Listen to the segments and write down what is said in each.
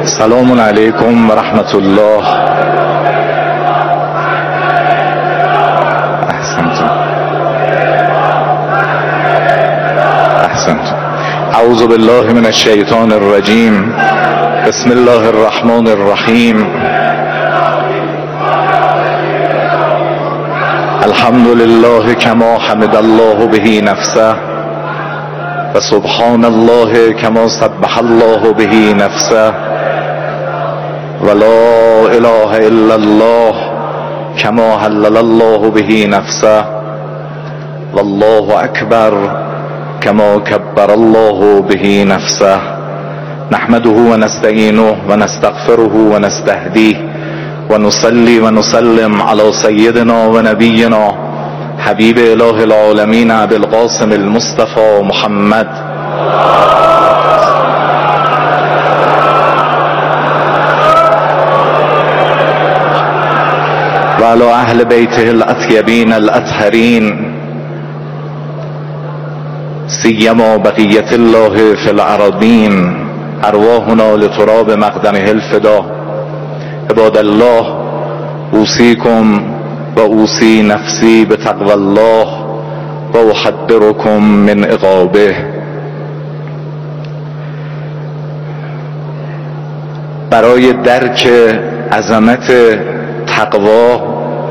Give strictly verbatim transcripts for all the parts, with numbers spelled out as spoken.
سلام علیکم و رحمت الله. احسنتم احسنتم. اعوذ بالله من الشیطان الرجیم. بسم الله الرحمن الرحیم. الحمد لله كما حمد الله به نفسه و سبحان الله كما سبح الله به نفسه و لا اله الا الله كما هلل الله به نفسه والله اکبر كما كبر الله به نفسه. نحمده و نستعینه و نستغفره و نستهدیه و نصلی و نسلم على سیدنا و نبینا حبیب اله العالمین ابی القاسم المصطفى محمد و علی اهل بیته الاطیبین الاطهرین سیما بقیت الله فی الارضین ارواحنا لتراب مقدمه الفدا. عباد الله، اوصیکم و اوصی نفسی بتقوی الله و احذرکم من عقابه. برای درک عظمت تقوا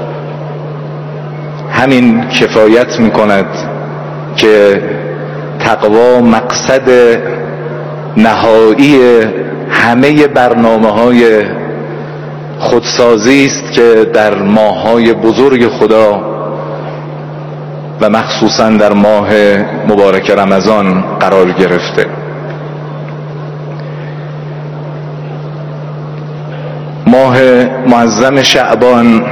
همین کفایت میکند که تقوا مقصد نهایی همه برنامه‌های خودسازی است که در ماه‌های بزرگ خدا و مخصوصا در ماه مبارک رمضان قرار گرفته. ماه معظم شعبان،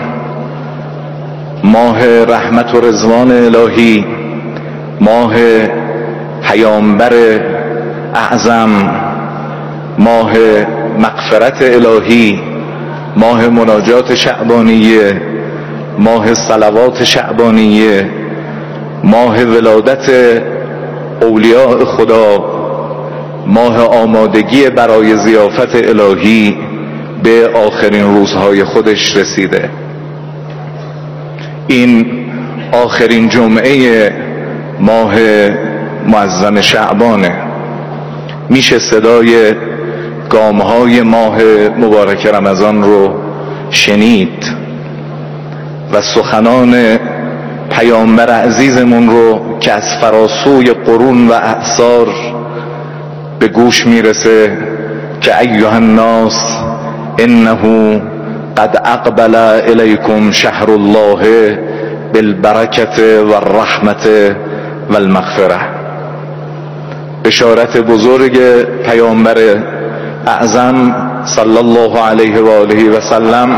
ماه رحمت و رضوان الهی، ماه پیامبر اعظم، ماه مغفرت الهی، ماه مناجات شعبانیه، ماه صلوات شعبانیه، ماه ولادت اولیاء خدا، ماه آمادگی برای ضیافت الهی به آخرین روزهای خودش رسیده. این آخرین جمعه ماه معظم شعبانه. میشه صدای گامهای ماه مبارک رمضان رو شنید و سخنان پیامبر عزیزمون رو که از فراسوی قرون و اعصار به گوش میرسه که ایها الناس انه قد اقبل الیکم شهر الله بالبرکة والرحمة والمغفرة. بشارت بزرگ پیامبر اعظم صلی الله علیه و آله و سلم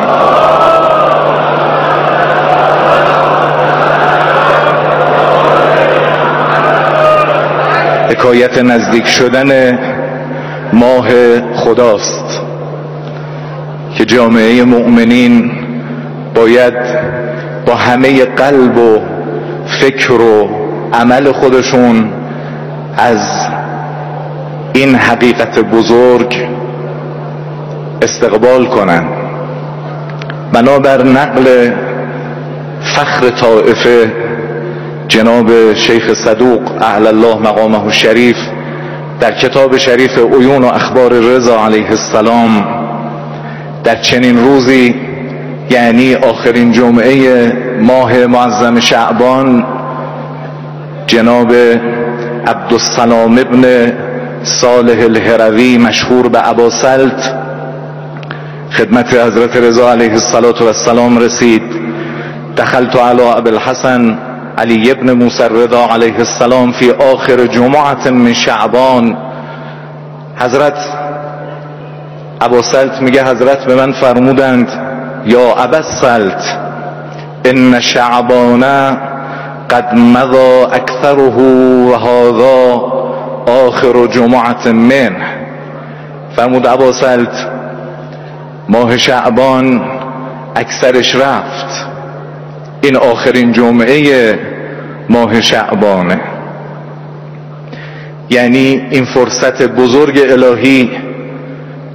حکایت نزدیک شدن ماه خداست که جامعه مؤمنین باید با همه قلب و فکر و عمل خودشون از این حقیقت بزرگ استقبال کنند. بنابر نقل فخر طائفه جناب شیخ صدوق اعلی الله مقامه الشریف در کتاب شریف عیون و اخبار رضا علیه السلام، در چنین روزی یعنی آخرین جمعه ماه معظم شعبان، جناب عبدالسلام ابن صالح الهروی مشهور به ابا سلط خدمت حضرت رضا علیه السلام رسید. دخلت علی ابی الحسن علی ابن موسی الرضا علیه السلام فی آخر جمعه من شعبان. حضرت ابا سلط میگه حضرت به من فرمودند یا ابا سلط ان شعبان قد مضى اکثره و هذا آخر جمعه منه. فرمود ابا سلط ماه شعبان اکثرش رفت، این آخرین جمعه ماه شعبانه. یعنی این فرصت بزرگ الهی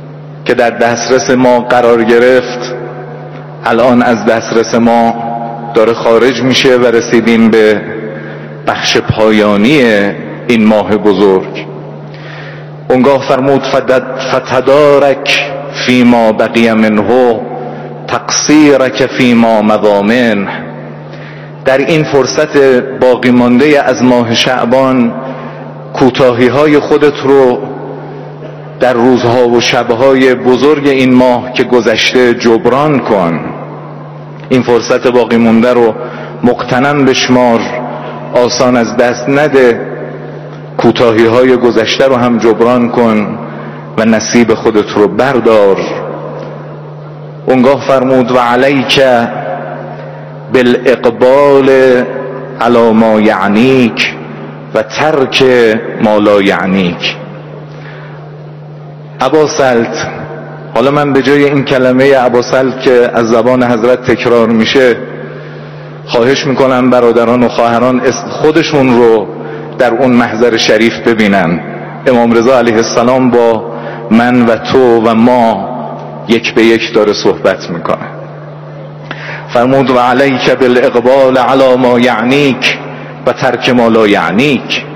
که در دسترس ما قرار گرفت الان از دسترس ما داره خارج میشه و رسیدیم به بخش پایانی این ماه بزرگ. اونگاه فرمود فتدارک فیما بقی منه تقصیرک فیما مضی منه. در این فرصت باقی مانده از ماه شعبان کوتاهی های خودت رو در روزها و شبهای بزرگ این ماه که گذشته جبران کن. این فرصت باقی مانده رو مقتنم بشمار، آسان از دست نده، کوتاهی های گذشته رو هم جبران کن و نصیب خودت رو بردار. اونگاه فرمود و علیک بالاقبال علی ما یعنیک و ترک ما لا یعنیک. ابا سلط، حالا من به جای این کلمه ابا سلط که از زبان حضرت تکرار میشه خواهش میکنم برادران و خواهران خودشون رو در اون محضر شریف ببینن. امام رضا علیه السلام با من و تو و ما یک به یک داره صحبت میکنه. فرمود و علیک بالاقبال علی ما یعنیک و ترک ما لا یعنیک.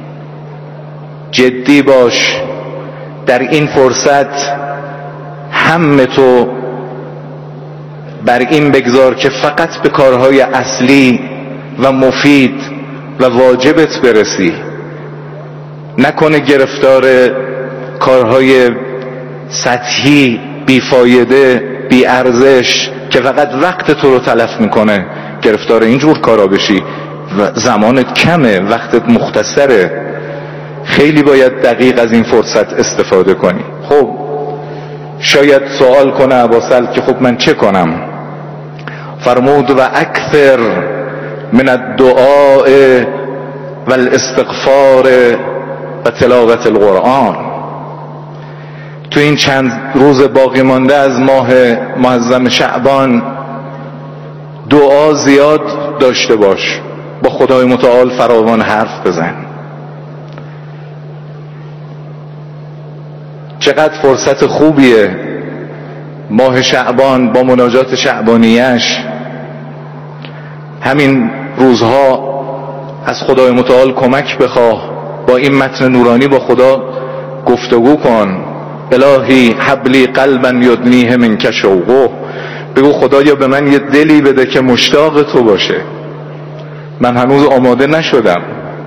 جدی باش در این فرصت، هم تو بر این بگذار که فقط به کارهای اصلی و مفید و واجبت برسی، نکنه گرفتار کارهای سطحی بیفایده بی ارزش که فقط وقت تو رو تلف میکنه گرفتار اینجور کارا بشی و زمانت کمه، وقتت مختصره. خیلی باید دقیق از این فرصت استفاده کنی. خب شاید سوال کنه ابا سلط که خب من چه کنم؟ فرمود و اکثر من الدعاء و الاستغفار و تلاوت القرآن. تو این چند روز باقی مانده از ماه معظم شعبان دعا زیاد داشته باش، با خدای متعال فراوان حرف بزن. چقدر فرصت خوبیه ماه شعبان با مناجات شعبانیش. همین روزها از خدای متعال کمک بخواه، با این متن نورانی با خدا گفتگو کن. الهی حبلی قلبا یدنیه منک شوقه. بگو خدایا به من یه دلی بده که مشتاق تو باشه. من هنوز آماده نشدم.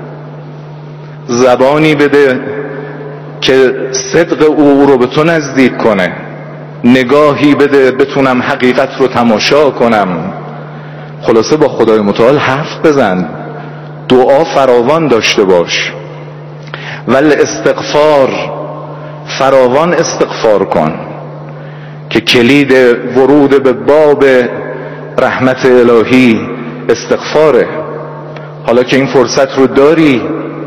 زبانی بده که صدق او رو به تو نزدیک کنه. نگاهی بده بتونم حقیقت رو تماشا کنم. خلاصه با خدای متعال حرف بزن، دعا فراوان داشته باش. ول استغفار، فراوان استغفار کن که کلید ورود به باب رحمت الهی استغفاره. حالا که این فرصت رو داری،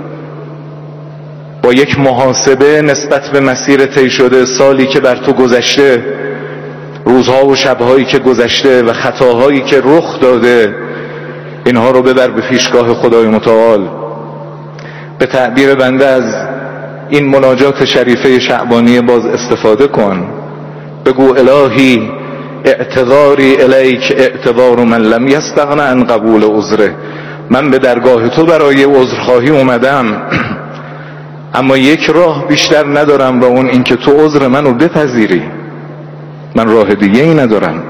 با یک محاسبه نسبت به مسیر طی شده، سالی که بر تو گذشته، روزها و شبهایی که گذشته و خطاهایی که رخ داده، اینها رو ببر به پیشگاه خدای متعال. به تعبیر بنده از این مناجات شریفه شعبانی باز استفاده کن. بگو الهی اعتذاری الیک اعتذار من لم یستغن عن قبول عذره. من به درگاه تو برای عذرخواهی اومدم، اما یک راه بیشتر ندارم و اون اینکه تو عذر منو بپذیری. من راه دیگه ای ندارم.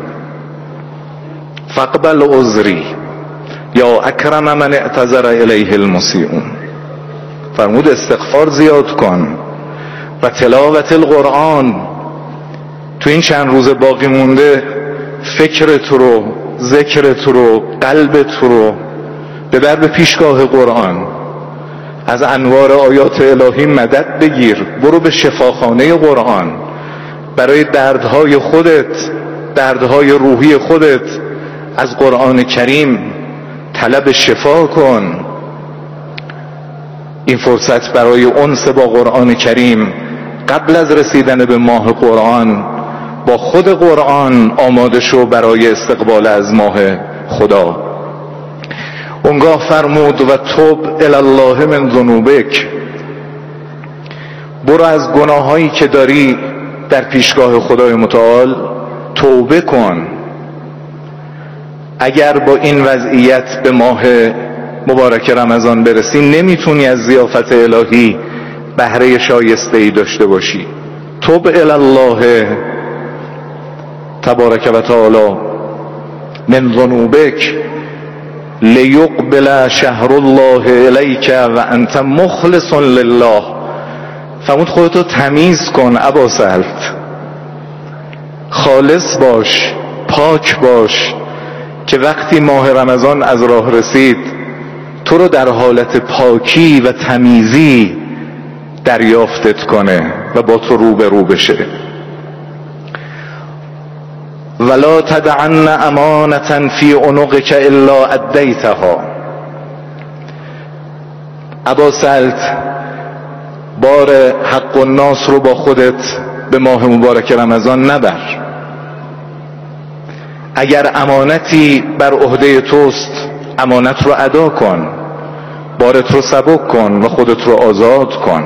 فاقبل عذری یا اکرم من اعتذر الیه المسیئون. فرمود استغفار زیاد کن و تلاوت القرآن. تو این چند روز باقی مونده فکرت رو، ذکرت رو، قلبت رو ببر به پیشگاه قرآن. از انوار آیات الهی مدد بگیر. برو به شفاخانه قرآن. برای دردهای خودت، دردهای روحی خودت از قرآن کریم طلب شفا کن. این فرصت برای انس با قرآن کریم قبل از رسیدن به ماه قرآن با خود قرآن آماده شو برای استقبال از ماه خدا. اونگاه فرمود و توب الی الله من ذنوبک. برو از گناهایی که داری در پیشگاه خدای متعال توبه کن. اگر با این وضعیت به ماه مبارک رمضان برسی نمیتونی از ضیافت الهی بهره شایسته ای داشته باشی. توب الی الله تبارک و تعالی من ذنوبک لیقبل شهر الله الیک و انت مخلص لله. فرمود خودتو تمیز کن ابا سهل، خالص باش، پاک باش که وقتی ماه رمضان از راه رسید تو رو در حالت پاکی و تمیزی دریافتت کنه و با تو رو به رو بشه. ولا تدعن امانة فی عنقک الا ادیتها. ابا سلط، بار حق الناس رو با خودت به ماه مبارک رمضان نبر. اگر امانتی بر عهده توست امانت رو ادا کن، بارت رو سبک کن و خودت رو آزاد کن.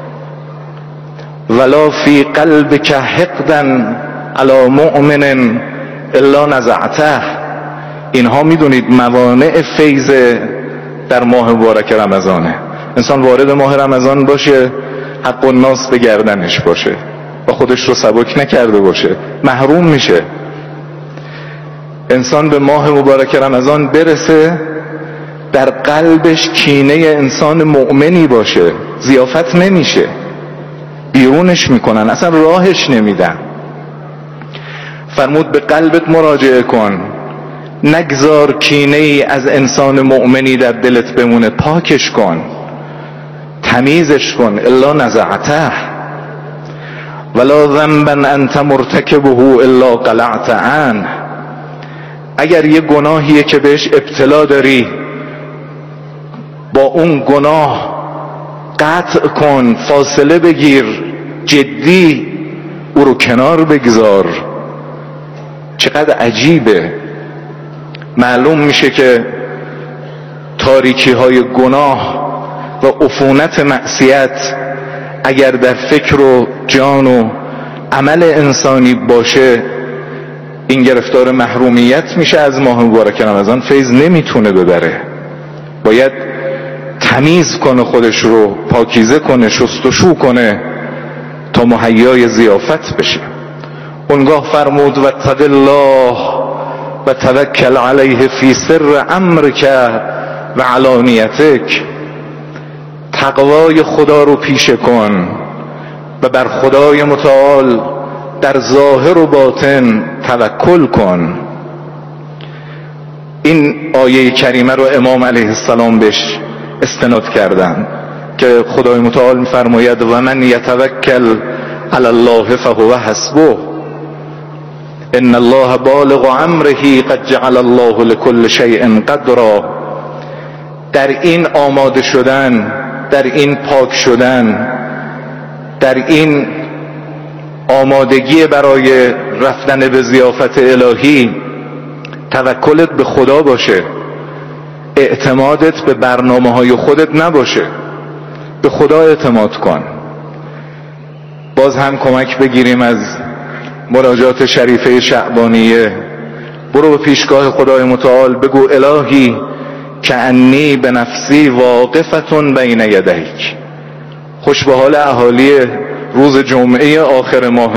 ولا فی قلبک حقدا علی مؤمن الا نزعته. اینها میدونید موانع فیض در ماه مبارک رمضانه. انسان وارد ماه رمضان باشه حق الناس به گردنش باشه و خودش رو سبک نکرده باشه، محروم میشه. انسان به ماه مبارک رمضان برسه در قلبش کینه انسان مؤمنی باشه، ضیافت نمیشه، بیرونش میکنن، اصلا راهش نمیدن. فرمود به قلبت مراجعه کن، نگذار کینه ای از انسان مؤمنی در دلت بمونه، پاکش کن، تمیزش کن. الا نزعته ولا ذنبا انت مرتکبه الا قلعت عنه. اگر یه گناهیه که بهش ابتلا داری، با اون گناه قطع کن، فاصله بگیر، جدی او رو کنار بگذار. چقدر عجیبه. معلوم میشه که تاریکی های گناه و عفونت معصیت اگر در فکر و جان و عمل انسانی باشه، این گرفتار محرومیت میشه از ماه مبارک رمضان، فیض نمیتونه ببره. باید تمیز کنه خودش رو، پاکیزه کنه، شستشو کنه تا مهیای ضیافت بشه. اونگاه فرمود واتق الله و توکل علیه فی سر امرک و علانیتک. تقوای خدا رو پیشه کن و بر خدای متعال در ظاهر و باطن توکل کن. این آیه کریمه رو امام علیه السلام بهش استناد کردن که خدای متعال میفرماید و من یتوکل علی الله فهو حسبه ان الله بالغ امره قد جعل الله لكل شیء قدرا. در این آماده شدن، در این پاک شدن، در این آمادگی برای رفتن به ضیافت الهی، توکلت به خدا باشه، اعتمادت به برنامه های خودت نباشه، به خدا اعتماد کن. باز هم کمک بگیریم از مناجات شریفه شعبانیه. برو به پیشگاه خدای متعال بگو الهی کأنی به نفسی واقفتون بین یدیک. خوش به حال اهالی روز جمعه آخر ماه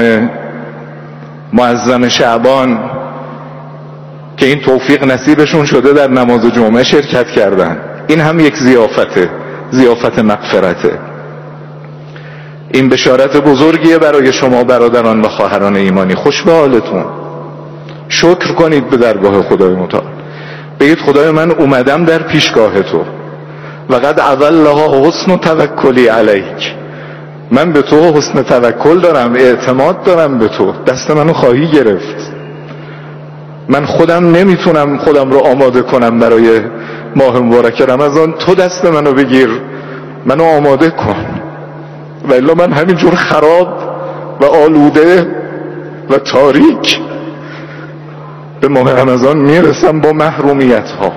معظم شعبان که این توفیق نصیبشون شده در نماز جمعه شرکت کردن. این هم یک ضیافته، ضیافت مغفرته. این بشارت بزرگیه برای شما برادران و خواهران ایمانی. خوش به حالتون، شکر کنید به درگاه خدای متعال، بگید خدای من اومدم در پیشگاه تو و قد اظلها حسن توکلی علیک. من به تو حسن توکل دارم، اعتماد دارم به تو، دست منو خواهی گرفت. من خودم نمیتونم خودم رو آماده کنم برای ماه مبارک رمضان، تو دست منو بگیر، منو آماده کن، و الا من همینجور خراب و آلوده و تاریک به ماه رمضان میرسم با محرومیت ها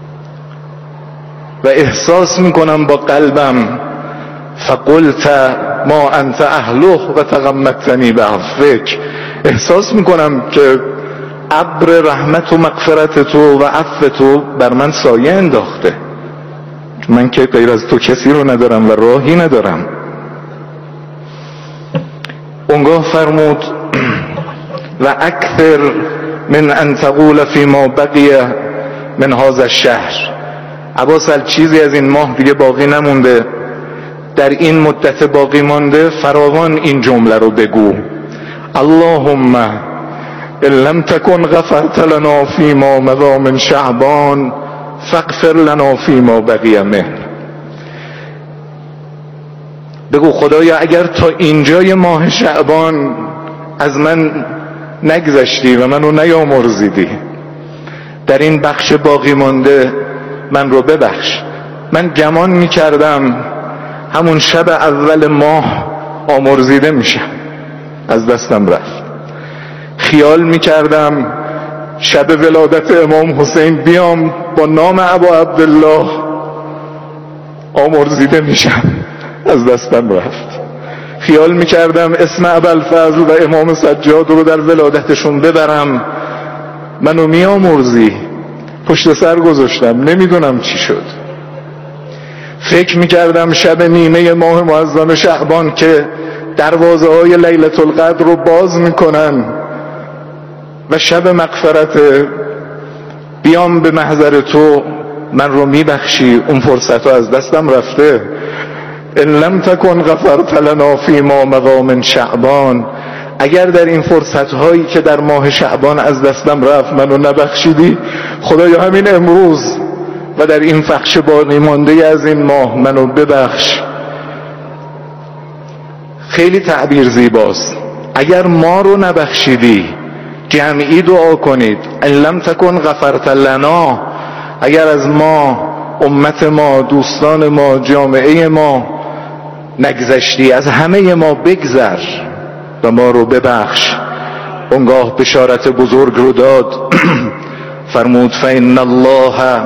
و احساس میکنم با قلبم فقلت ما انت اهله و تغمدتنی بعفوک. احساس میکنم که ابر رحمت و مغفرت تو و عفو تو بر من سایه انداخته، من که غیر از تو کسی رو ندارم و راهی ندارم. اونگاه فرمود و اکثر من ان تقول فی ما بقی من هذا الشهر. عباس چیزی از این ماه دیگه باقی نمونده، در این مدت باقی مانده فراوان این جمله رو بگو: اللهم ان لم تكن غفرت لنا فيما مضى من شعبان فاغفر لنا فيما بقي منه. بگو خدایا اگر تا اینجای ماه شعبان از من نگذشتی و منو نیامرزیدی، در این بخش باقی مانده من رو ببخش. من گمان میکردم همون شب اول ماه آمرزیده میشم، از دستم رفت. خیال میکردم شب ولادت امام حسین بیام با نام ابا عبدالله آمرزیده میشم، از دستم رفت. خیال میکردم اسم ابوالفضل و امام سجاد رو در ولادتشون ببرم، منو میامرزی، پشت سر گذاشتم، نمیدونم چی شد. فکر میکردم شب نیمه ماه معظم شعبان که دروازه های لیلة القدر رو باز میکنن و شب مغفرت، بیام به محضر تو من رو میبخشی، اون فرصت رو از دستم رفته. ان لم تکن غفرت لنا فی ما مضی من شعبان، اگر در این فرصت هایی که در ماه شعبان از دستم رفت منو نبخشیدی، خدایا همین امروز و در این بخش باقی مانده از این ماه منو ببخش. خیلی تعبیر زیباست. اگر ما رو نبخشیدی، جمعی دعا کنید ان لم تکن غفرت لنا، اگر از ما، امت ما، دوستان ما، جامعه ما نگذشتی، از همه ما بگذر و ما رو ببخش. اونگاه بشارت بزرگ رو داد فرمود فإن الله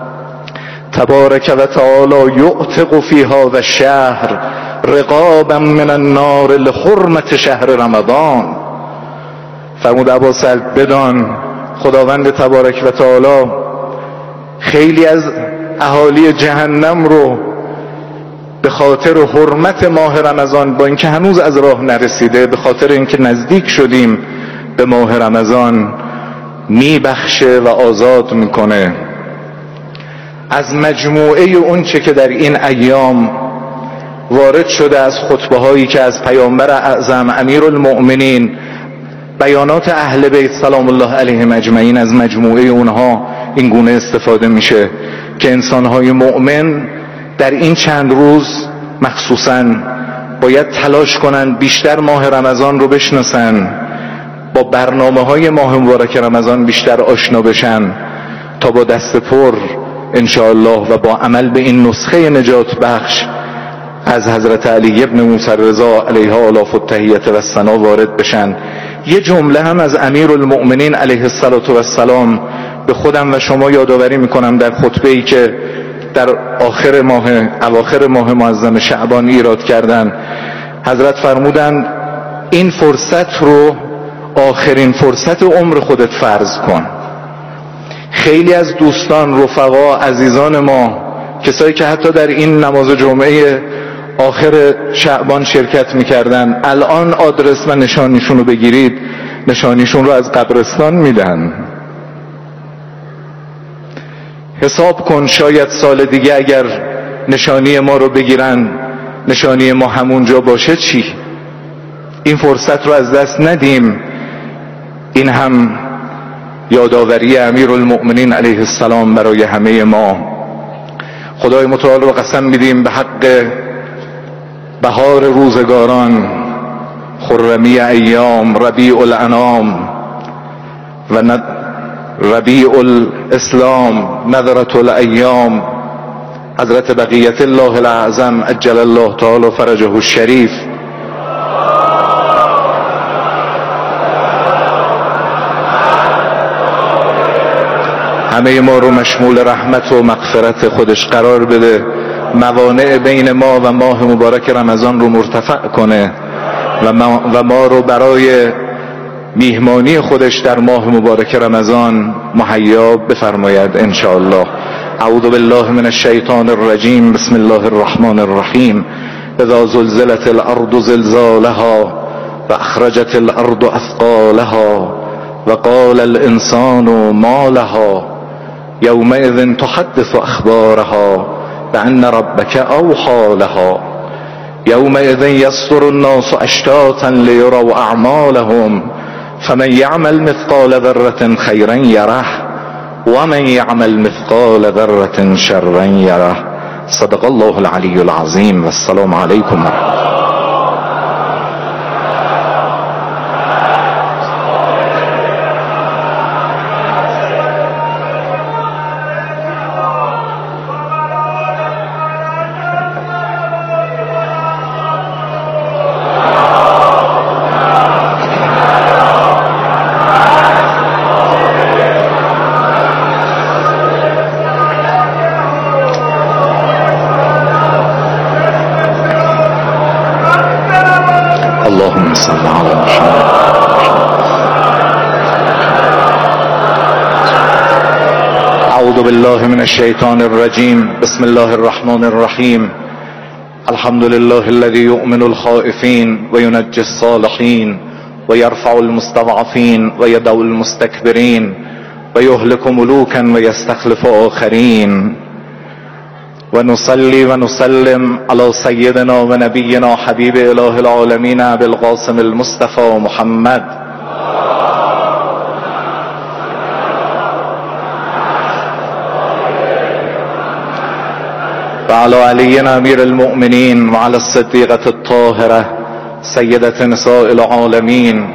تبارک و تعالی یعتق فی هذا الشهر رقابا من النار لحرمت شهر رمضان. فرمود ابا سلط بدان خداوند تبارک و تعالی خیلی از اهالی جهنم رو به خاطر حرمت ماه رمضان، با اینکه هنوز از راه نرسیده، به خاطر اینکه نزدیک شدیم به ماه رمضان، میبخشه و آزاد میکنه. از مجموعه اون چه که در این ایام وارد شده از خطبه هایی که از پیامبر اعظم امیرالمؤمنین، بیانات اهل بیت سلام الله علیهم اجمعین، از مجموعه اونها این گونه استفاده میشه که انسانهای مؤمن در این چند روز مخصوصاً باید تلاش کنن بیشتر ماه رمضان رو بشناسن، با برنامه های ماه مبارک رمضان بیشتر آشنا بشن تا با دست پر انشاءالله و با عمل به این نسخه نجات بخش از حضرت علی ابن موسی الرضا علیه آلاف التحیت و الثنا وارد بشن. یه جمله هم از امیرالمؤمنین علیه السلام به خودم و شما یادآوری میکنم در خطبه ای که در آخر ماه اواخر ماه معظم شعبان ایراد کردن. حضرت فرمودند این فرصت رو آخرین فرصت عمر خودت فرض کن. خیلی از دوستان، رفقا، عزیزان ما، کسایی که حتی در این نماز جمعه آخر شعبان شرکت میکردن، الان آدرس و نشانیشون رو بگیرید، نشانیشون رو از قبرستان میدن. حساب کن شاید سال دیگه اگر نشانی ما رو بگیرن، نشانی ما همونجا باشه چی؟ این فرصت رو از دست ندیم. این هم یادآوری امیرالمؤمنین علیه السلام برای همه ما. خدای متعال رو قسم میدیم به حق بهار روزگاران، خرمی ایام، ربیع الانام و ربیع الاسلام، نظرة الایام، حضرت بقیت الله الاعظم عجل الله تعالی فرجه الشریف، همه ما رو مشمول رحمت و مغفرت خودش قرار بده موانع بین ما و ماه مبارک رمضان رو مرتفع کنه و ما, و ما رو برای میهمانی خودش در ماه مبارک رمضان مهیا بفرماید ان شاء الله. اعوذ بالله من الشیطان الرجیم. بسم الله الرحمن الرحیم. اذا زلزلت الارض زلزالها و اخرجت الارض اثقالها و قال الانسان ما لها یومئذ تحدث اخبارها بأن ربك اوحى لها یومئذ یصدر الناس اشتاتا لیروا اعمالهم فمن یعمل مثقال ذرة خیرا یره ومن یعمل مثقال ذرة شرا یره. صدق الله العلی العظیم و السلام علیکم. اللهم صل على محمد. اعوذ بالله من الشیطان الرجیم. بسم الله الرحمن الرحیم. الحمد لله الذي يؤمن الخائفين وينجي الصالحين ويرفع المستضعفين ويدع المستكبرين ويهلك ملوكا ويستخلف آخرين ونصلي ونسلم على سيدنا ونبينا حبيب إله العالمين أبي القاسم المصطفى محمد وعلى علي أمير المؤمنين وعلى الصديقة الطاهرة سيدة نساء العالمين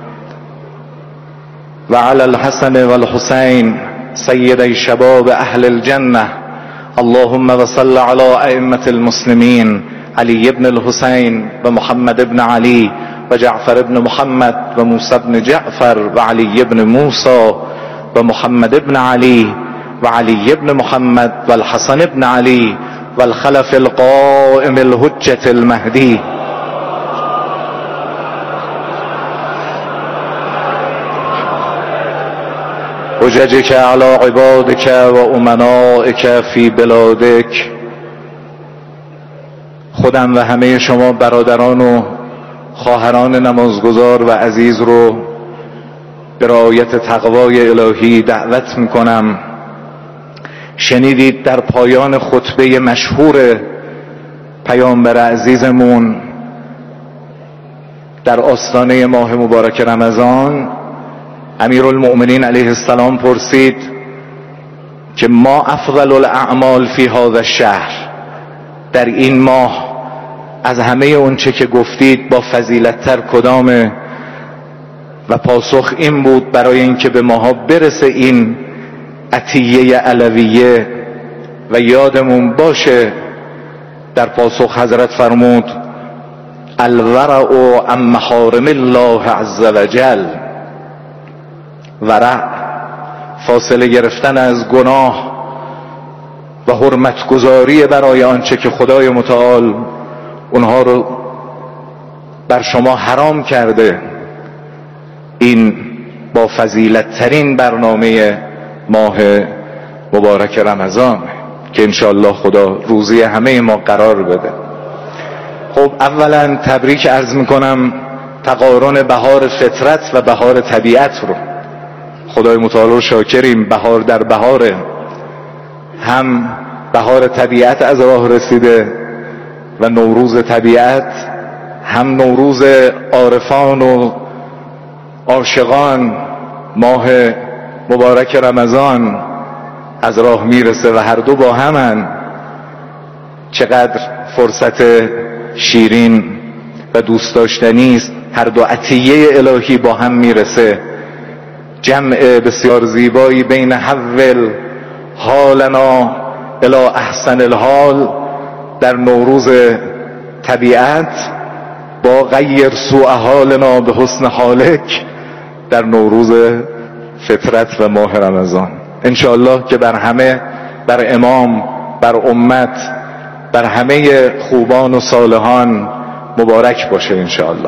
وعلى الحسن والحسين سيدي شباب أهل الجنة. اللهم وصل على أئمة المسلمين علي بن الحسين ومحمد بن علي وجعفر بن محمد وموسى بن جعفر وعلي بن موسى ومحمد بن علي وعلي بن محمد والحسن بن علي والخلف القائم الحجة المهدي حججك على عبادك وامنائك في بلادك. خودم و همه شما برادران و خواهران نمازگزار و عزیز رو به رعایت تقوای الهی دعوت میکنم. شنیدید در پایان خطبه مشهور پیامبر عزیزمون در آستانه ماه مبارک رمضان امیرالمؤمنین علیه السلام پرسید که ما افضل الاعمال فی هذا الشهر، در این ماه از همه اون چه که گفتید با فضیلت تر کدامه؟ و پاسخ این بود برای اینکه به ماها برسه این عطیه علویه و یادمون باشه، در پاسخ حضرت فرمود الورع عن محارم الله عز وجل. ورع فاصله گرفتن از گناه و حرمت گذاری برای آنچه که خدای متعال اونها رو بر شما حرام کرده. این با فضیلت ترین برنامه ماه مبارک رمضان که انشاءالله خدا روزی همه ما قرار بده. خب اولا تبریک عرض میکنم تقارن بهار فطرت و بهار طبیعت رو. خدای متعال رو شاکریم، بهار در بهاره، هم بهار طبیعت از راه رسیده و نوروز طبیعت، هم نوروز عارفان و عاشقان ماه مبارک رمضان از راه میرسه و هر دو با همن. چقدر فرصت شیرین و دوست داشتنی است، هر دو عطیه الهی با هم میرسه. جمع بسیار زیبایی بین حول حالنا الی احسن الحال در نوروز طبیعت با غیر سوء حالنا به حسن حالک در نوروز فطرت و ماه رمضان. انشاءالله که بر همه، بر امام، بر امت بر همه خوبان و صالحان مبارک باشه انشاءالله.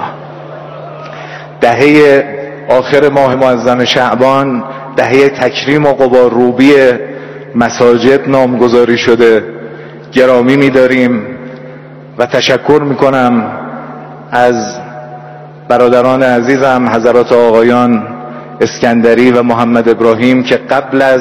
دهه آخر ماه معظم شعبان دهه تکریم و غبارروبی مساجد نامگذاری شده. گرامی می‌داریم و تشکر می‌کنم از برادران عزیزم حضرات آقایان اسکندری و محمد ابراهیم که قبل از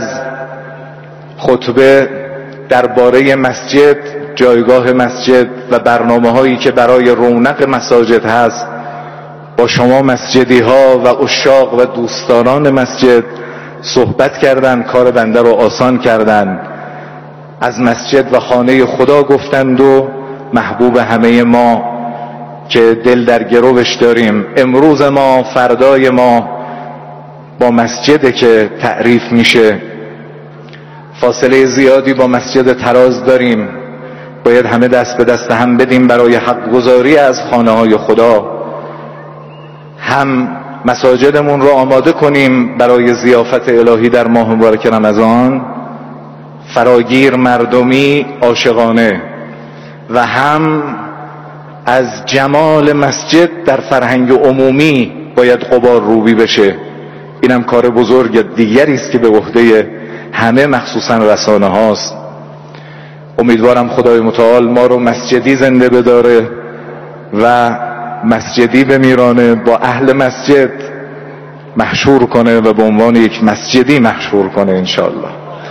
خطبه درباره مسجد، جایگاه مسجد و برنامه‌هایی که برای رونق مساجد هست با شما مسجدی ها و عشاق و دوستداران مسجد صحبت کردند، کار بنده رو آسان کردند. از مسجد و خانه خدا گفتند و محبوب همه ما که دل در گروش داریم. امروز ما، فردای ما با مسجده که تعریف میشه. فاصله زیادی با مسجد تراز داریم. باید همه دست به دست هم بدیم برای حق گزاری از خانه های خدا. هم مساجدمون رو آماده کنیم برای ضیافت الهی در ماه مبارک رمضان، فراگیر، مردمی، عاشقانه، و هم از جمال مسجد در فرهنگ عمومی باید غبارروبی بشه. اینم کار بزرگ دیگری است که به عهده همه مخصوصا رسانه هاست. امیدوارم خدای متعال ما رو مسجدی زنده بداره و مسجدی بمیرانه، با اهل مسجد محشور کنه و به عنوان یک مسجدی محشور کنه انشاءالله.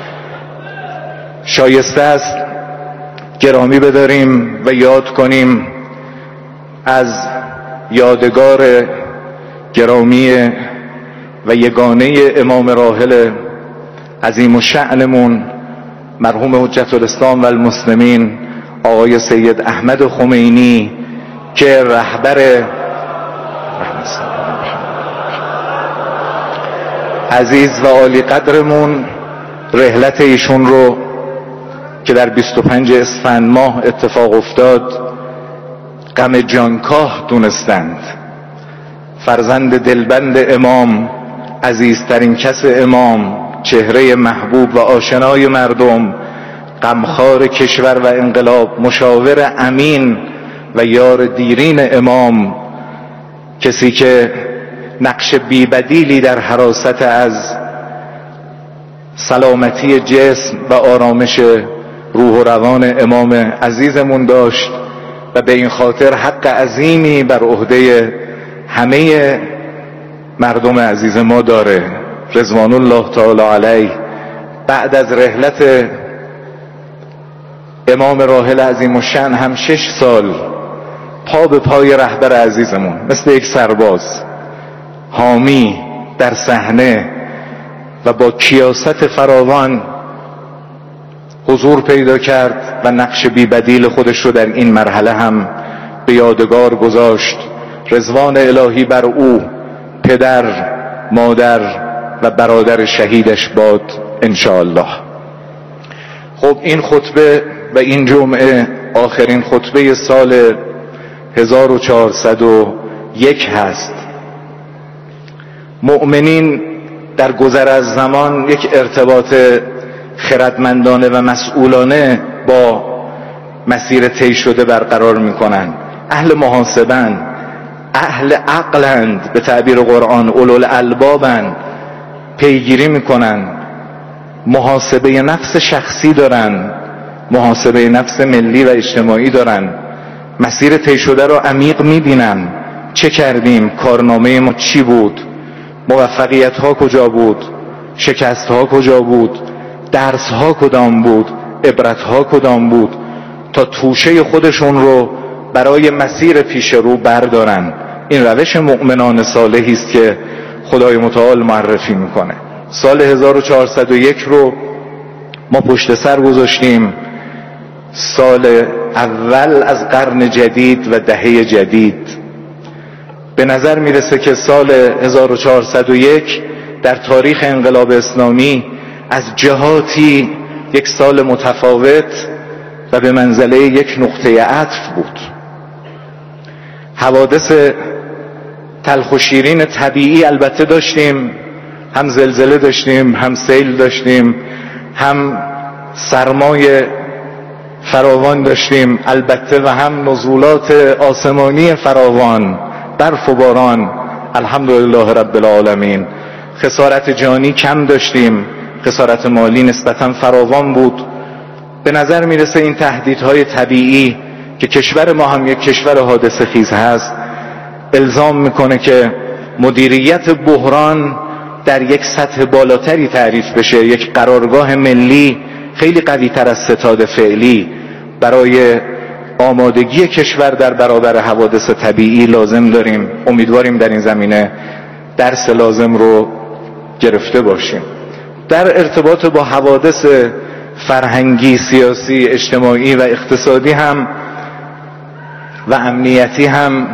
شایسته است گرامی بداریم و یاد کنیم از یادگار گرامی و یگانه امام راحل عظیم الشأنمون مرحوم حجت الاسلام و المسلمین آقای سید احمد خمینی که رهبر عزیز و عالی قدرمون رحلت ایشون رو که در بیست و پنج اسفند ماه اتفاق افتاد غم جانکاه دونستند. فرزند دلبند امام، عزیزترین کس امام، چهره محبوب و آشنای مردم، غمخوار کشور و انقلاب، مشاور امین و یار دیرین امام، کسی که نقش بیبدیلی در حراست از سلامتی جسم و آرامش روح و روان امام عزیزمون داشت و به این خاطر حق عظیمی بر عهده همه مردم عزیز ما داره رضوان الله تعالی علیه. بعد از رحلت امام راحل عظیم الشأن هم شش سال پا به پای رهبر عزیزمون مثل یک سرباز حامی در صحنه و با کیاست فراوان حضور پیدا کرد و نقش بی بدیل خودش رو در این مرحله هم به یادگار گذاشت. رضوان الهی بر او، پدر، مادر و برادر شهیدش باد انشاءالله. خب این خطبه و این جمعه آخرین خطبه سال هزار و چهارصد و یک هست. مؤمنین در گذر از زمان یک ارتباط خردمندانه و مسئولانه با مسیر طی شده برقرار میکنن. اهل محاسبن، اهل عقلند، به تعبیر قرآن اولوالالبابن، پیگیری میکنن، محاسبه نفس شخصی دارن، محاسبه نفس ملی و اجتماعی دارن، مسیر طی شده رو عمیق میبینن. چه کردیم؟ کارنامه ما چی بود؟ موفقیت ها کجا بود؟ شکست ها کجا بود؟ درس ها کدام بود؟ عبرت ها کدام بود؟ تا توشه خودشون رو برای مسیر پیش رو بردارن. این روش مؤمنان صالحی است که خدای متعال معرفی میکنه. سال هزار و چهارصد و یک رو ما پشت سر گذاشتیم، سال اول از قرن جدید و دهه جدید. به نظر میرسه که سال هزار و چهارصد و یک در تاریخ انقلاب اسلامی از جهاتی یک سال متفاوت و به منزله یک نقطه عطف بود. حوادث تلخ و شیرین طبیعی البته داشتیم، هم زلزله داشتیم، هم سیل داشتیم، هم سرمای فراوان داشتیم، البته و هم نزولات آسمانی فراوان، برف و باران، الحمدلله رب العالمین. خسارت جانی کم داشتیم، خسارت مالی نسبتاً فراوان بود. به نظر میرسه این تهدیدهای طبیعی که کشور ما هم یک کشور حادثه خیز هست الزام میکنه که مدیریت بحران در یک سطح بالاتری تعریف بشه. یک قرارگاه ملی خیلی قوی تر از ستاد فعلی برای آمادگی کشور در برابر حوادث طبیعی لازم داریم. امیدواریم در این زمینه درس لازم رو گرفته باشیم. در ارتباط با حوادث فرهنگی، سیاسی، اجتماعی و اقتصادی هم و امنیتی هم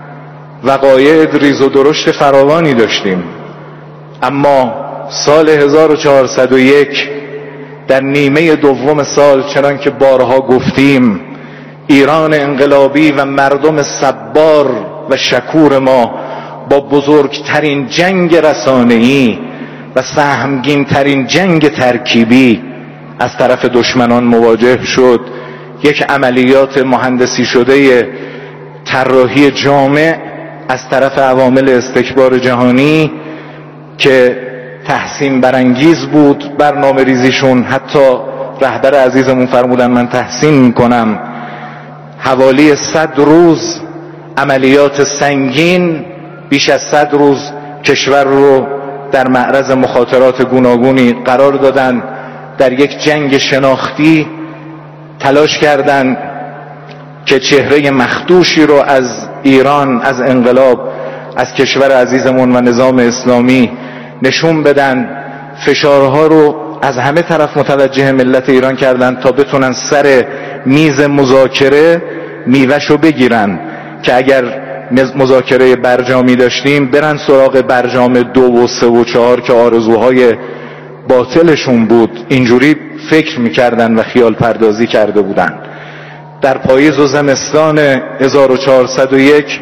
وقایع ریز و درشت فراوانی داشتیم. اما سال هزار و چهارصد و یک در نیمه دوم سال، چنان که بارها گفتیم، ایران انقلابی و مردم صبار و شکور ما با بزرگترین جنگ رسانه‌ای و سهمگین ترین جنگ ترکیبی از طرف دشمنان مواجه شد. یک عملیات مهندسی شده طراحی جامع از طرف عوامل استکبار جهانی که تحسین برانگیز بود برنامه ریزیشون. حتی رهبر عزیزمون فرمودن من تحسین میکنم، حوالی صد روز عملیات سنگین، بیش از صد روز کشور رو در معرض مخاطرات گوناگونی قرار دادن. در یک جنگ شناختی تلاش کردند که چهره مخدوشی رو از ایران، از انقلاب، از کشور عزیزمون و نظام اسلامی نشون بدن. فشارها رو از همه طرف متوجه ملت ایران کردن تا بتونن سر میز مذاکره میوه‌شو بگیرن که اگر مذاکره برجامی داشتیم برن سراغ برجام دو و سه و چهار که آرزوهای باطلشون بود. اینجوری فکر میکردن و خیال پردازی کرده بودن. در پاییز و زمستان هزار و چهارصد و یک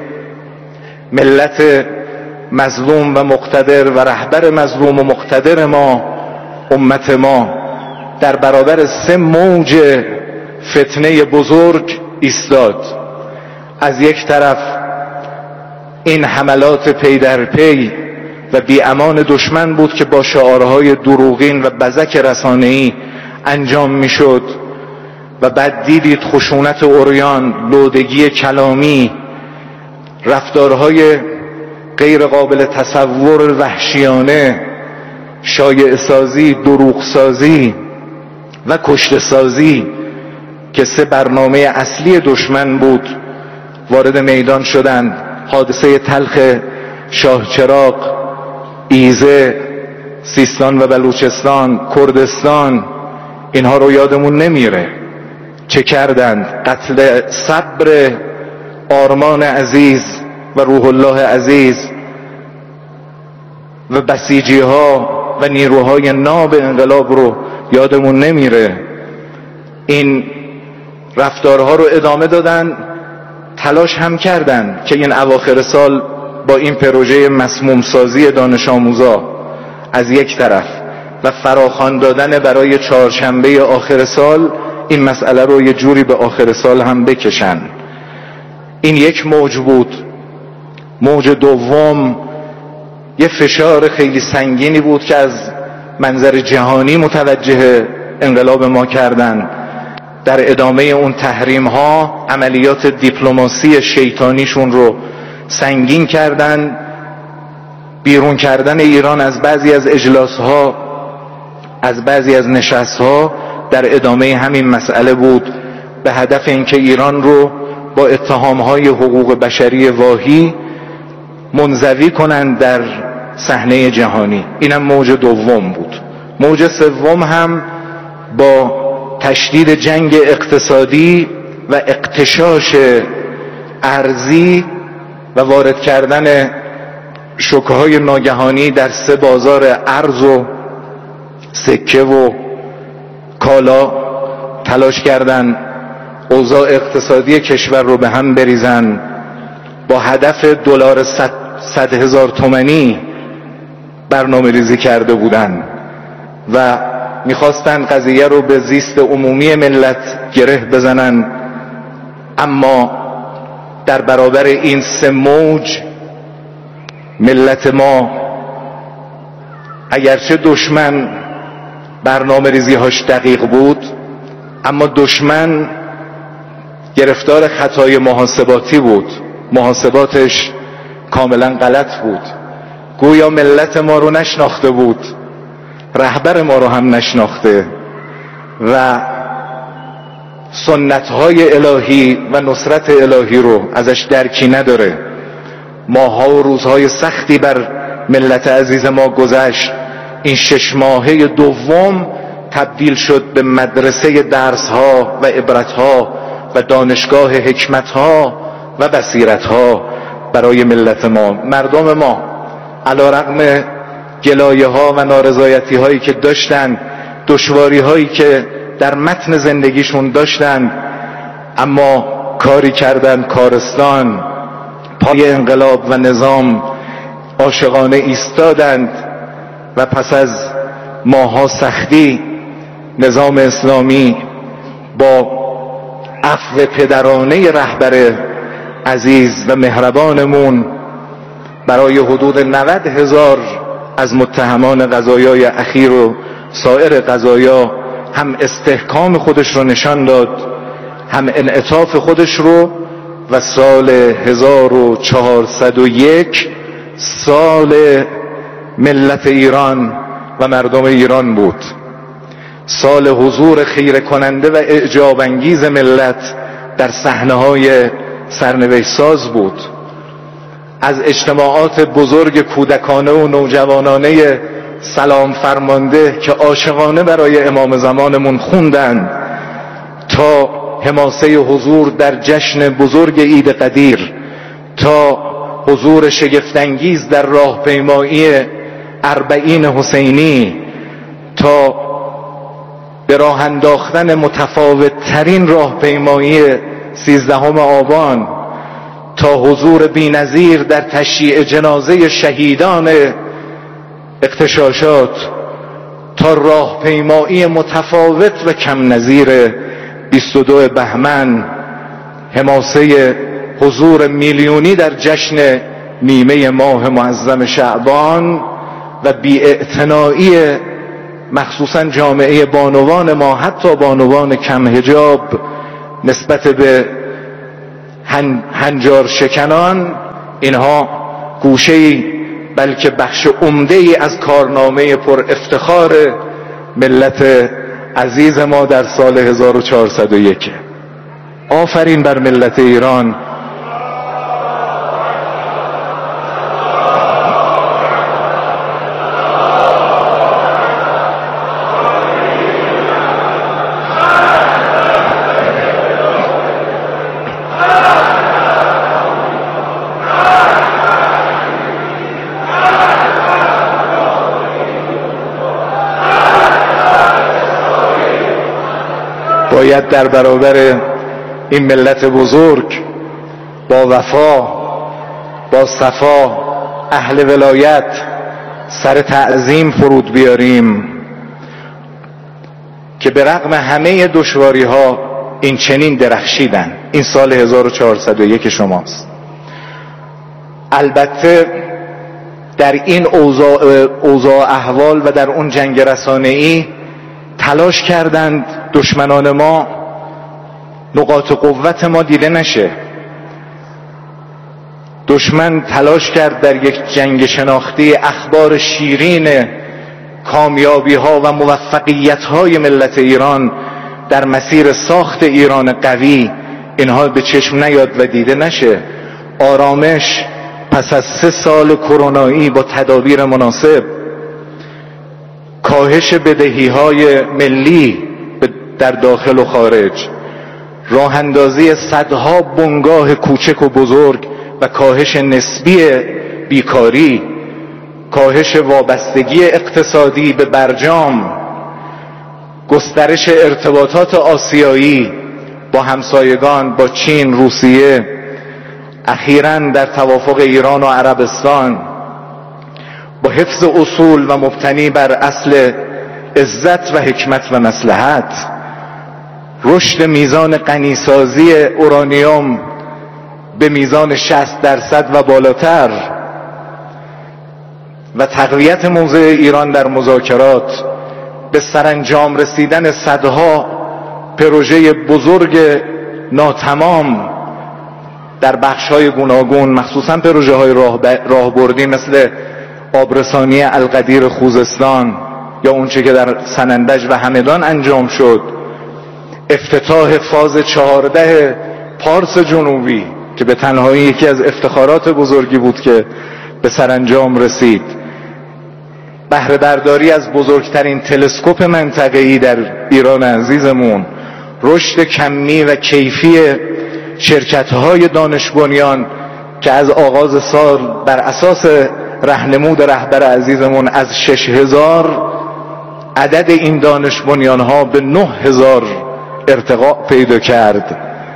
ملت مظلوم و مقتدر و رهبر مظلوم و مقتدر ما، امت ما، در برابر سه موج فتنه بزرگ ایستاد. از یک طرف این حملات پی در پی و بی امان دشمن بود که با شعارهای دروغین و بزک رسانه‌ای انجام میشد و بعد دیدید خشونت عریان، لودگی کلامی، رفتارهای غیر قابل تصور وحشیانه، شایعه سازی، دروغ سازی و کشته سازی که سه برنامه اصلی دشمن بود وارد میدان شدند. حادثه تلخ شاهچراغ، ایزه، سیستان و بلوچستان، کردستان، اینها رو یادمون نمیره چه کردند. قتل صبر آرمان عزیز و روح الله عزیز و بسیجی ها و نیروهای ناب انقلاب رو یادمون نمیره. این رفتارها رو ادامه دادن. تلاش هم کردن که این اواخر سال با این پروژه مسموم سازی دانش آموزا از یک طرف و فراخوان دادن برای چهارشنبه آخر سال این مسئله رو یه جوری به آخر سال هم بکشن. این یک موج بود. موج دوم یه فشار خیلی سنگینی بود که از منظر جهانی متوجه انقلاب ما کردن. در ادامه اون تحریم ها عملیات دیپلماسی شیطانیشون رو سنگین کردن. بیرون کردن ایران از بعضی از اجلاس ها، از بعضی از نشست ها در ادامه همین مسئله بود، به هدف اینکه ایران رو با اتهام های حقوق بشری واهی منزوی کنند در صحنه جهانی. اینم موج دوم بود. موج سوم هم با تشدید جنگ اقتصادی و اغتشاش ارزی و وارد کردن شوک‌های ناگهانی در سه بازار ارز و سکه و کالا تلاش کردن اوضاع اقتصادی کشور رو به هم بریزن. با هدف دلار صد هزار تومانی برنامه ریزی کرده بودن و میخواستن قضیه رو به زیست عمومی ملت گره بزنن، اما در برابر این سه موج ملت ما اگرچه دشمن برنامه ریزی‌هاش دقیق بود، اما دشمن گرفتار خطای محاسباتی بود، محاسباتش کاملا غلط بود. گویا ملت ما رو نشناخته بود، رهبر ما رو هم نشناخته و سنت‌های الهی و نصرت الهی رو ازش درکی نداره. ماها و روزهای سختی بر ملت عزیز ما گذشت. این شش ماهه دوم تبدیل شد به مدرسه درس‌ها و عبرت‌ها و دانشگاه حکمت‌ها و بصیرت‌ها برای ملت ما. مردم ما علی رغم گلایه‌ها و نارضایتی‌هایی که داشتن، دشواری‌هایی که در متن زندگیشون داشتن، اما کاری کردن، کارستان پای انقلاب و نظام عاشقانه ایستادند و پس از ماها سختی نظام اسلامی با عفو پدرانه رهبر عزیز و مهربانمون برای حدود نود هزار از متهمان قضایای اخیر و سایر قضایا هم استحکام خودش رو نشان داد، هم انعطاف خودش رو، و سال هزار و چهارصد و یک سال ملت ایران و مردم ایران بود. سال حضور خیره کننده و اعجاب انگیز ملت در صحنه‌های سرنوشت ساز بود. از اجتماعات بزرگ کودکانه و نوجوانانه سلام فرمانده که عاشقانه برای امام زمانمون خوندن، تا حماسه حضور در جشن بزرگ عید قدیر، تا حضور شگفت‌انگیز در راهپیمایی اربعین حسینی، تا به راه انداختن متفاوت ترین راهپیمایی سیزدهم آبان، تا حضور بی‌نظیر در تشییع جنازه شهیدان اغتشاشات، تا راهپیمایی متفاوت و کم نظیر بیست و دو بهمن، حماسه حضور میلیونی در جشن نیمه ماه معظم شعبان و بی‌اعتنایی مخصوصا جامعه بانوان ما، حتی بانوان کم حجاب، نسبت به هنجار شکنان. اینها گوشه‌ای بلکه بخش عمده‌ای از کارنامه پر افتخار ملت عزیز ما در سال هزار و چهارصد و یک. آفرین بر ملت ایران. باید در برابر این ملت بزرگ با وفا، با صفا، اهل ولایت سر تعظیم فرود بیاریم که به رغم همه دشواری ها این چنین درخشیدن. این سال هزار و چهارصد و یک شماست. البته در این اوضاع, اوضاع احوال و در اون جنگ رسانه‌ای تلاش کردند دشمنان ما نقاط قوت ما دیده نشه. دشمن تلاش کرد در یک جنگ شناختی اخبار شیرین کامیابی ها و موفقیت های ملت ایران در مسیر ساخت ایران قوی اینها به چشم نیاد و دیده نشه. آرامش پس از سه سال کرونایی با تدابیر مناسب، کاهش بدهی‌های ملی در داخل و خارج، راه اندازی صدها بنگاه کوچک و بزرگ و کاهش نسبی بیکاری، کاهش وابستگی اقتصادی به برجام، گسترش ارتباطات آسیایی با همسایگان، با چین، روسیه، اخیراً در توافق ایران و عربستان، با حفظ اصول و مبتنی بر اصل عزت و حکمت و مصلحت، رشد میزان غنیسازی اورانیوم به میزان شصت درصد و بالاتر و تقویت موضع ایران در مذاکرات، به سرانجام رسیدن صدها پروژه بزرگ ناتمام در بخش‌های گوناگون، مخصوصاً پروژه‌های راهبردی مثل آبرسانی القدیر خوزستان یا اونچه که در سنندج و همدان انجام شد، افتتاح فاز چهارده پارس جنوبی که به تنهایی یکی از افتخارات بزرگی بود که به سرانجام رسید، بهره برداری از بزرگترین تلسکوپ منطقه‌ای در ایران عزیزمون، رشد کمی و کیفی شرکت‌های دانش بنیان که از آغاز سال بر اساس راهنمود رهبر عزیزمون از شش هزار عدد این دانش بنیان‌ها به نه هزار ارتقا پیدا کرد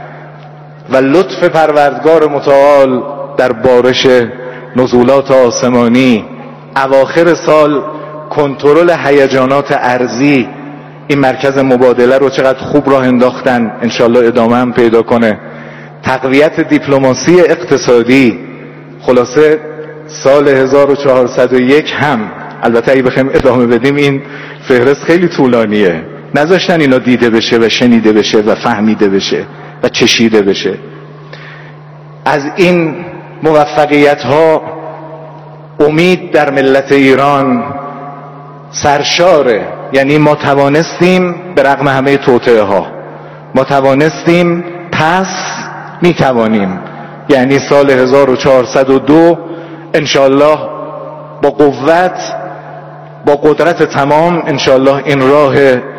و لطف پروردگار متعال در بارش نزولات آسمانی، اواخر سال کنترل هیجانات ارضی، این مرکز مبادله رو چقدر خوب راه انداختن، انشالله ادامه هم پیدا کنه، تقویت دیپلماسی اقتصادی. خلاصه سال هزار و چهارصد و یک هم، البته اگه بخوایم ادامه بدیم این فهرست خیلی طولانیه، نذاشتن اینا دیده بشه و شنیده بشه و فهمیده بشه و چشیده بشه. از این موفقیت ها امید در ملت ایران سرشاره. یعنی ما توانستیم به رغم همه توطئه ها، ما توانستیم، پس می توانیم. یعنی سال هزار و چهارصد و دو انشالله با قوت، با قدرت تمام انشالله این راه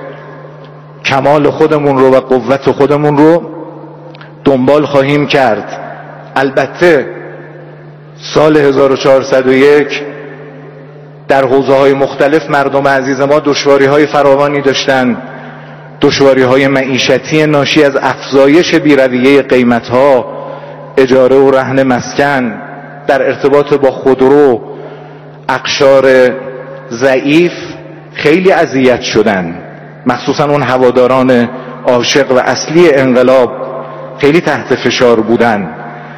کمال خودمون رو و قوت خودمون رو دنبال خواهیم کرد. البته سال هزار و چهارصد و یک در حوزه‌های مختلف مردم عزیز ما دشواری‌های فراوانی داشتن، دشواری‌های معیشتی ناشی از افزایش بی‌رویه قیمت‌ها، اجاره و رهن مسکن، در ارتباط با خودرو، اقشار ضعیف خیلی اذیت شدن، مخصوصا اون هواداران عاشق و اصلی انقلاب خیلی تحت فشار بودن.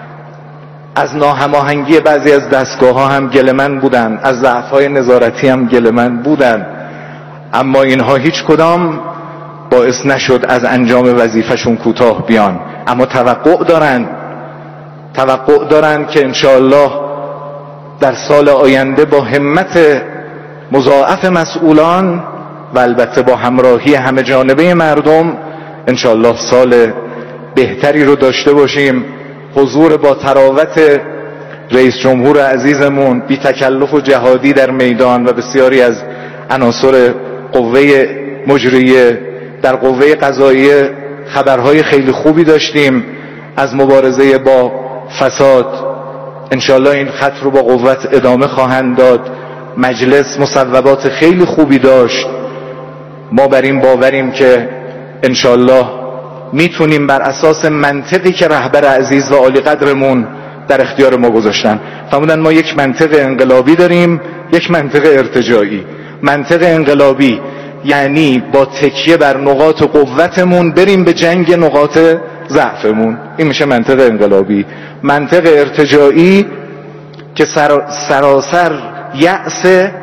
از ناهماهنگی بعضی از دستگاه ها هم گله‌مند بودن، از ضعف‌های نظارتی هم گله‌مند بودن، اما اینها هیچ کدام باعث نشد از انجام وظیفه‌شون کوتاه بیان. اما توقع دارن توقع دارن که انشاءالله در سال آینده با همت مضاعف مسئولان و البته با همراهی همه جانبه مردم انشاءالله سال بهتری رو داشته باشیم. حضور با تراوت رئیس جمهور عزیزمون، بی تکلف و جهادی در میدان و بسیاری از عناصر قوه مجریه در قوه قضاییه خبرهای خیلی خوبی داشتیم از مبارزه با فساد. انشالله این خط رو با قوت ادامه خواهند داد. مجلس مصوبات خیلی خوبی داشت. ما بر این باوریم که انشالله میتونیم بر اساس منطقی که رهبر عزیز و عالی قدرمون در اختیار ما گذاشتن، فرمودن ما یک منطق انقلابی داریم، یک منطق ارتجاعی. منطق انقلابی یعنی با تکیه بر نقاط قوتمون بریم به جنگ نقاط ضعفمون، این میشه منطق انقلابی. منطق ارتجاعی که سر... سراسر یأس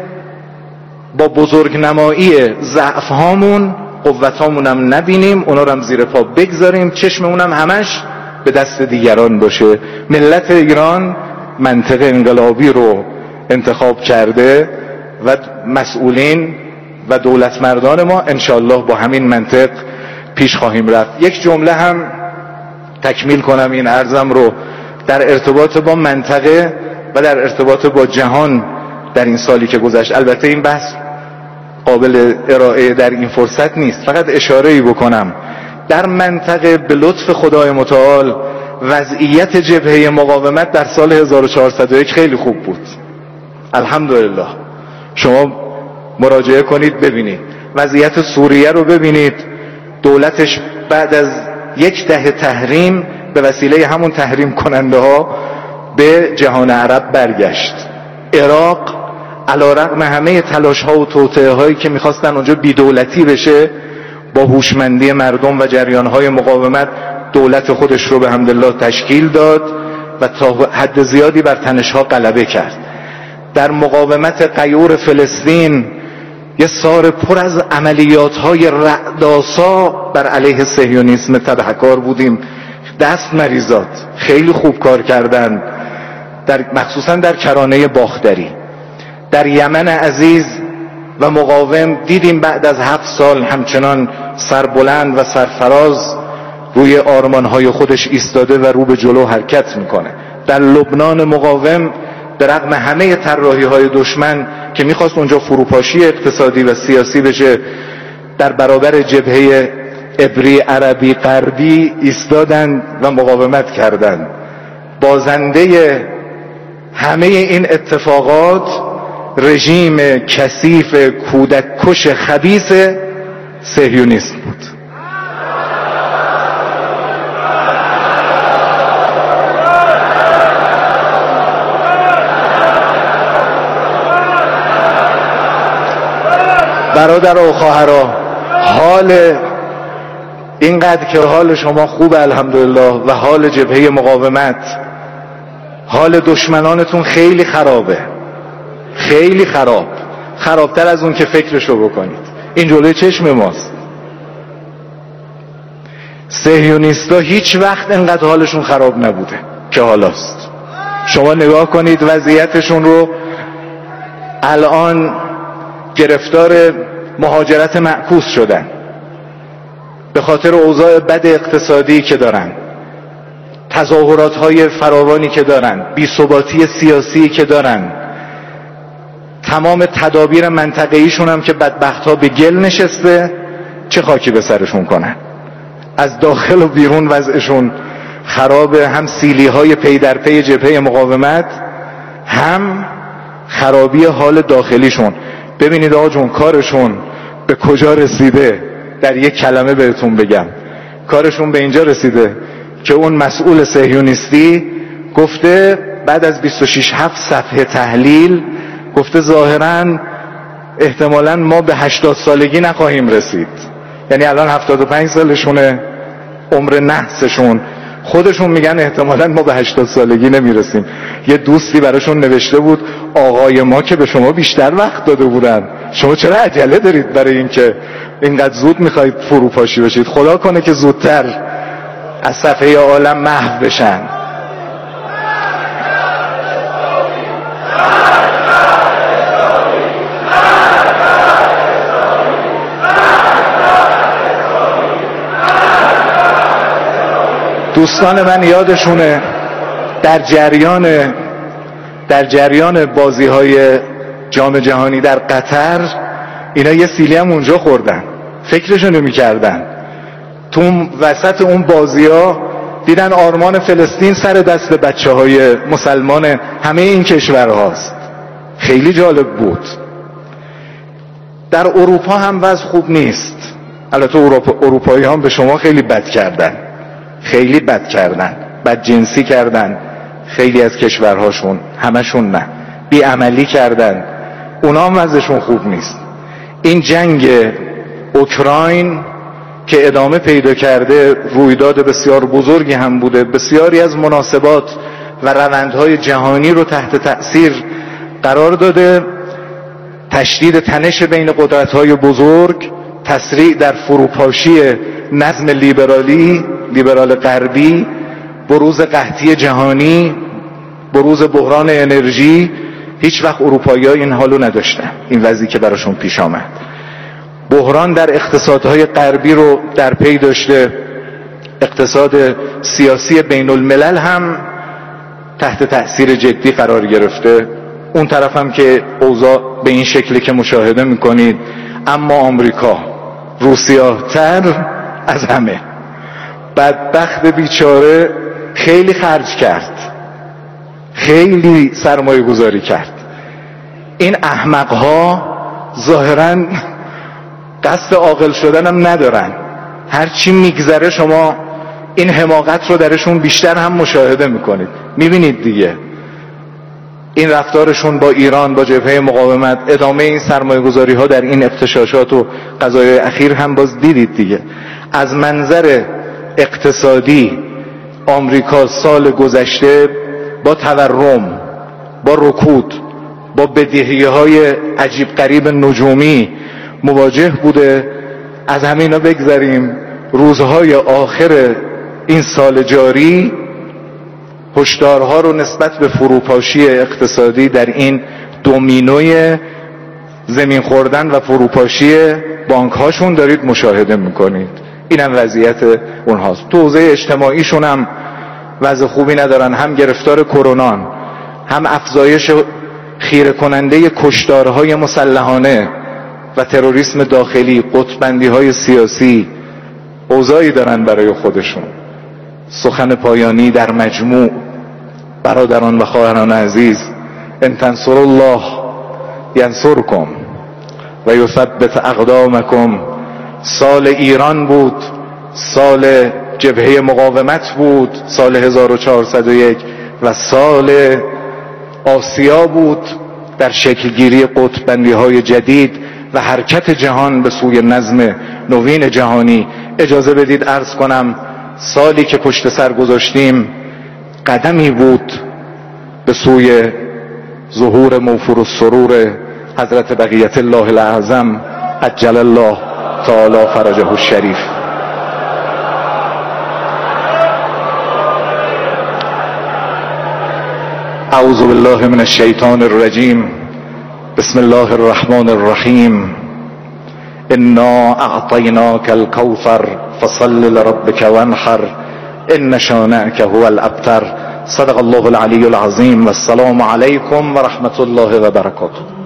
با بزرگنمایی ضعف هامون قوت هامونم نبینیم، اونا رو هم زیر پا بگذاریم، چشممونم همش به دست دیگران باشه. ملت ایران منطق انقلابی رو انتخاب کرده و مسئولین و دولت مردان ما انشالله با همین منطق پیش خواهیم رفت. یک جمله هم تکمیل کنم این عرضم رو در ارتباط با منطقه و در ارتباط با جهان در این سالی که گذشت. البته این بحث قابل ارائه در این فرصت نیست، فقط اشاره‌ای بکنم. در منطقه به لطف خدای متعال وضعیت جبهه مقاومت در سال هزار و چهارصد و یک خیلی خوب بود، الحمدلله. شما مراجعه کنید ببینید وضعیت سوریه رو، ببینید دولتش بعد از یک دهه تحریم به وسیله همون تحریم کننده ها به جهان عرب برگشت. عراق علیرغم همه تلاش ها و توطئه هایی که میخواستن اونجا بی‌دولتی بشه، با هوشمندی مردم و جریان های مقاومت دولت خودش رو به حمدالله تشکیل داد و تا حد زیادی بر تنش ها غلبه کرد. در مقاومت غیور فلسطین یه سار پر از عملیات های رعدآسا بر علیه صهیونیسم تبهکار بودیم. دست مریزاد خیلی خوب کار کردن، در مخصوصا در کرانه باختری. در یمن عزیز و مقاوم دیدیم بعد از هفت سال همچنان سربلند و سرفراز روی آرمانهای خودش ایستاده و رو به جلو حرکت میکنه. در لبنان مقاوم به رغم همه طراحی های دشمن که میخواست اونجا فروپاشی اقتصادی و سیاسی بشه، در برابر جبهه عبری عربی غربی ایستادند و مقاومت کردند. بازنده همه این اتفاقات رژیم کثیف کودک کش خبیث صهیونیسم بود. برادر و خواهرها، حال اینقدر که حال شما خوب الحمدلله و حال جبهه مقاومت، حال دشمنانتون خیلی خرابه، خیلی خراب، خرابتر از اون که فکرشو بکنید. این جلوی چشم ماست. صهیونیستا هیچ وقت اینقدر حالشون خراب نبوده که حالاست. شما نگاه کنید وضعیتشون رو. الان گرفتار مهاجرت معکوس شدن به خاطر اوضاع بد اقتصادی که دارن، تظاهرات های فراوانی که دارن، بی‌ثباتی سیاسی که دارن، تمام تدابیر منطقه‌ایشون هم که بدبخت ها به گل نشسته، چه خاکی به سرشون کنن. از داخل و بیرون وضعشون خرابه، هم سیلی های پی در پی جبهه مقاومت، هم خرابی حال داخلیشون. ببینید آقا جون کارشون به کجا رسیده. در یک کلمه بهتون بگم، کارشون به اینجا رسیده که اون مسئول صهیونیستی گفته بعد از بیست و شش هفت صفحه تحلیل، گفته ظاهراً احتمالاً ما به هشتاد سالگی نخواهیم رسید. یعنی الان هفتاد و پنج سالشونه، عمر نحسشون، خودشون میگن احتمالاً ما به هشتاد سالگی نمیرسیم. یه دوستی براشون نوشته بود آقای ما که به شما بیشتر وقت داده بودن، شما چرا عجله دارید برای اینکه اینقدر زود میخواید فروپاشی بشید؟ خدا کنه که زودتر از صفحه عالم محو بشن. دوستان من یادشونه در جریان در جریان بازی های جام جهانی در قطر اینا یه سیلی هم اونجا خوردن، فکرشو نمی کردن. تو وسط اون بازی ها دیدن آرمان فلسطین سر دست بچه های مسلمان همه این کشورهاست. خیلی جالب بود. در اروپا هم وضع خوب نیست. البته اروپا، اروپایی هم به شما خیلی بد کردن، خیلی بد کردن، بد جنسی کردن. خیلی از کشورهاشون، همشون نه، بیعملی کردن. اونا هم وضعشون خوب نیست. این جنگ اوکراین که ادامه پیدا کرده رویداد بسیار بزرگی هم بوده، بسیاری از مناسبات و روندهای جهانی رو تحت تأثیر قرار داده. تشدید تنش بین قدرت‌های بزرگ، تسریع در فروپاشی نظم لیبرالی لیبرال غربی، بروز قحطی جهانی، بروز بحران انرژی. هیچ وقت اروپایی‌ها این حالو نداشتن، این وضعی که براشون پیش آمد. بحران در اقتصادهای غربی رو در پی داشته. اقتصاد سیاسی بین الملل هم تحت تأثیر جدی قرار گرفته. اون طرف هم که اوضاع به این شکلی که مشاهده میکنید. اما آمریکا روسیاتر از همه، بدبخت بیچاره، خیلی خرج کرد، خیلی سرمایه گذاری کرد. این احمقها ظاهراً قصد عاقل شدن هم ندارن. هرچی میگذره شما این حماقت رو درشون بیشتر هم مشاهده میکنید. میبینید دیگه این رفتارشون با ایران، با جبهه مقاومت، ادامه این سرمایه گذاری ها در این اغتشاشات و قضایای اخیر هم باز دیدید دیگه. از منظر اقتصادی آمریکا سال گذشته با تورم، با رکود، با بدهی‌های عجیب غریب نجومی مواجه بوده. از همینا بگذریم، روزهای آخر این سال جاری هشدارها رو نسبت به فروپاشی اقتصادی در این دومینوی زمین خوردن و فروپاشی بانک هاشون دارید مشاهده میکنید. اینم وضعیت اونهاست. تو حوزه اجتماعیشون هم وضع خوبی ندارن، هم گرفتار کرونان، هم افزایش خیره کننده کشتارهای مسلحانه و تروریسم داخلی، قطببندی های سیاسی، اوضاعی دارن برای خودشون. سخن پایانی در مجموع، برادران و خواهران عزیز، ان تنصروا الله ینصرکم و یثبت اقدامکم. سال ایران بود، سال جبهه مقاومت بود، سال هزار و چهارصد و یک و سال آسیا بود در شکلگیری قطببندی های جدید و حرکت جهان به سوی نظم نوین جهانی. اجازه بدید عرض کنم سالی که پشت سر گذاشتیم قدمی بود به سوی ظهور موفور السرور حضرت بقیت الله الاعظم عجل الله تعالی فرجه الشریف. اعوذ بالله من الشیطان الرجیم. بسم الله الرحمن الرحیم. انا اعطیناک الکوثر فصل لربک وانحر ان شانئک هو الابتر. صدق الله العلی العظیم و السلام علیکم و رحمت الله و برکاته.